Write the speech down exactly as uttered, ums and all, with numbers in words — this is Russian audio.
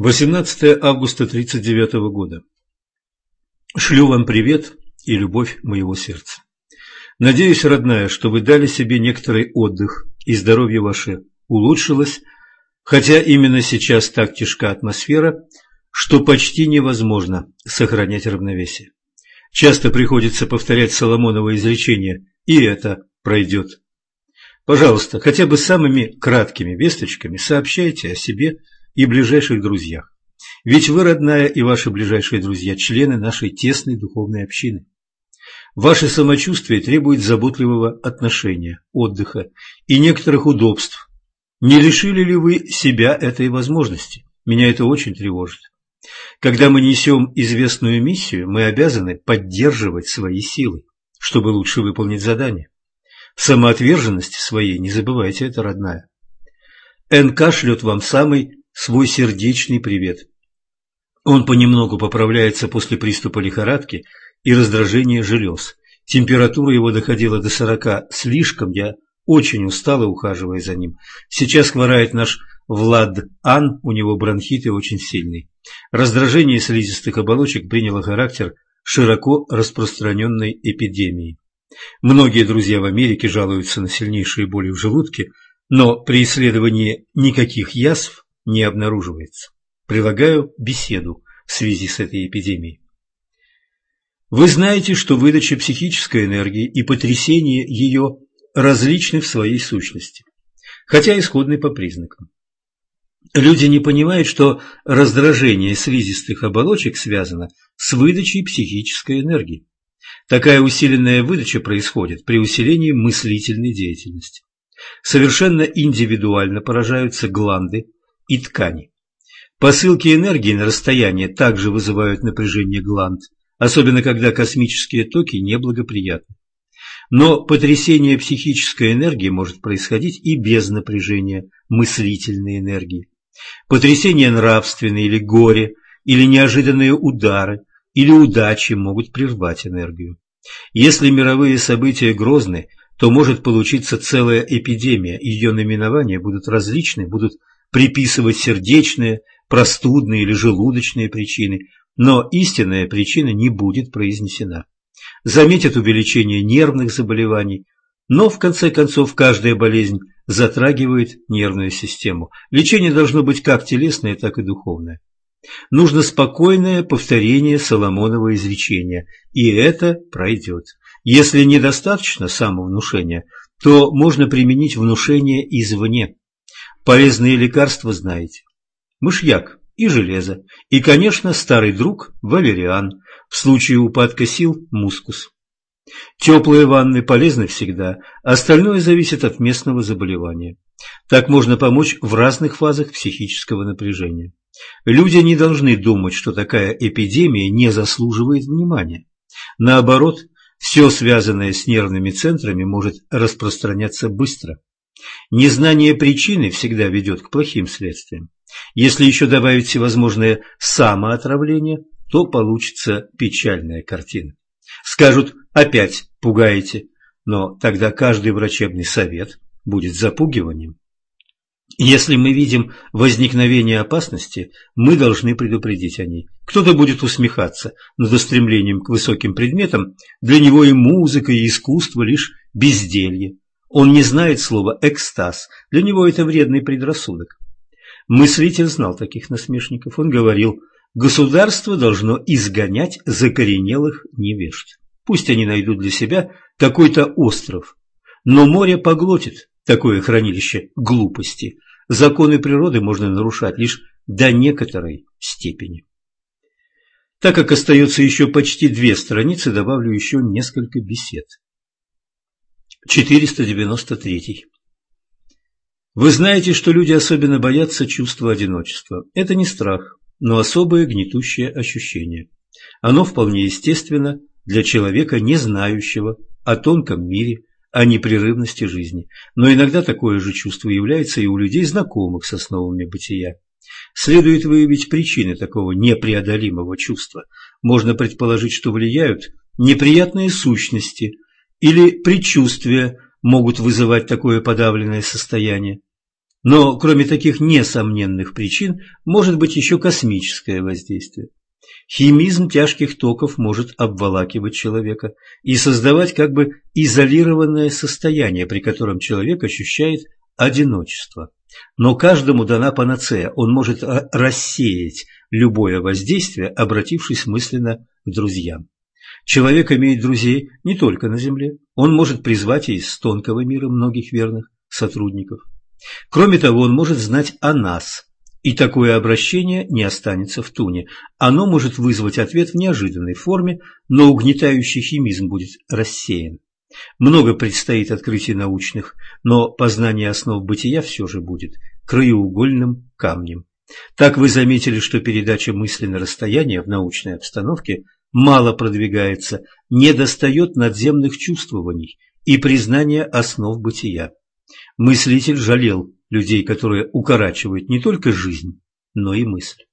восемнадцатое августа тридцать девятого года. Шлю вам привет и любовь моего сердца. Надеюсь, родная, что вы дали себе некоторый отдых, и здоровье ваше улучшилось, хотя именно сейчас так тяжка атмосфера, что почти невозможно сохранять равновесие. Часто приходится повторять Соломоново изречение «и это пройдет». Пожалуйста, хотя бы самыми краткими весточками сообщайте о себе и ближайших друзьях. Ведь вы, родная, и ваши ближайшие друзья – члены нашей тесной духовной общины. Ваше самочувствие требует заботливого отношения, отдыха и некоторых удобств. Не лишили ли вы себя этой возможности? Меня это очень тревожит. Когда мы несем известную миссию, мы обязаны поддерживать свои силы, чтобы лучше выполнить задание. В самоотверженности своей не забывайте это, родная. эн ка шлет вам самый свой сердечный привет. Он понемногу поправляется после приступа лихорадки и раздражения желез. Температура его доходила до сорока слишком, я очень устала, ухаживая за ним. Сейчас хворает наш Влад-Ан, у него бронхиты очень сильный. Раздражение слизистых оболочек приняло характер широко распространенной эпидемии. Многие друзья в Америке жалуются на сильнейшие боли в желудке, но при исследовании никаких язв не обнаруживается. Прилагаю беседу в связи с этой эпидемией. Вы знаете, что выдача психической энергии и потрясение ее различны в своей сущности, хотя исходны по признакам. Люди не понимают, что раздражение слизистых оболочек связано с выдачей психической энергии. Такая усиленная выдача происходит при усилении мыслительной деятельности. Совершенно индивидуально поражаются гланды и ткани. Посылки энергии на расстояние также вызывают напряжение гланд, особенно когда космические токи неблагоприятны. Но потрясение психической энергии может происходить и без напряжения мыслительной энергии. Потрясение нравственное или горе, или неожиданные удары, или удачи могут прервать энергию. Если мировые события грозны, то может получиться целая эпидемия, ее наименования будут различны, будут приписывать сердечные, простудные или желудочные причины, но истинная причина не будет произнесена. Заметят увеличение нервных заболеваний, но в конце концов каждая болезнь затрагивает нервную систему. Лечение должно быть как телесное, так и духовное. Нужно спокойное повторение Соломонова изречения, и это пройдет. Если недостаточно самовнушения, то можно применить внушение извне. Полезные лекарства знаете. Мышьяк и железо, и, конечно, старый друг валериан, в случае упадка сил мускус. Теплые ванны полезны всегда, остальное зависит от местного заболевания. Так можно помочь в разных фазах психического напряжения. Люди не должны думать, что такая эпидемия не заслуживает внимания. Наоборот, все связанное с нервными центрами может распространяться быстро. Незнание причины всегда ведет к плохим следствиям. Если еще добавить всевозможное самоотравление, то получится печальная картина. Скажут: опять пугаете, но тогда каждый врачебный совет будет запугиванием. Если мы видим возникновение опасности, мы должны предупредить о ней. Кто-то будет усмехаться над устремлением к высоким предметам, для него и музыка, и искусство лишь безделье. Он не знает слова «экстаз», для него это вредный предрассудок. Мыслитель знал таких насмешников, он говорил: государство должно изгонять закоренелых невежд. Пусть они найдут для себя какой-то остров, но море поглотит такое хранилище глупости. Законы природы можно нарушать лишь до некоторой степени. Так как остается еще почти две страницы, добавлю еще несколько бесед. четыреста девяносто три. Вы знаете, что люди особенно боятся чувства одиночества. Это не страх, но особое гнетущее ощущение. Оно вполне естественно для человека, не знающего о тонком мире, о непрерывности жизни. Но иногда такое же чувство является и у людей, знакомых с основами бытия. Следует выявить причины такого непреодолимого чувства. Можно предположить, что влияют неприятные сущности или предчувствия могут вызывать такое подавленное состояние. Но кроме таких несомненных причин может быть еще космическое воздействие. Химизм тяжких токов может обволакивать человека и создавать как бы изолированное состояние, при котором человек ощущает одиночество. Но каждому дана панацея, он может рассеять любое воздействие, обратившись мысленно к друзьям. Человек имеет друзей не только на земле, он может призвать и из тонкого мира многих верных сотрудников. Кроме того, он может знать о нас, и такое обращение не останется в туне. Оно может вызвать ответ в неожиданной форме, но угнетающий химизм будет рассеян. Много предстоит открытий научных, но познание основ бытия все же будет краеугольным камнем. Так вы заметили, что передача мысли на расстояние в научной обстановке мало продвигается, недостает надземных чувствований и признания основ бытия. Мыслитель жалел людей, которые укорачивают не только жизнь, но и мысль.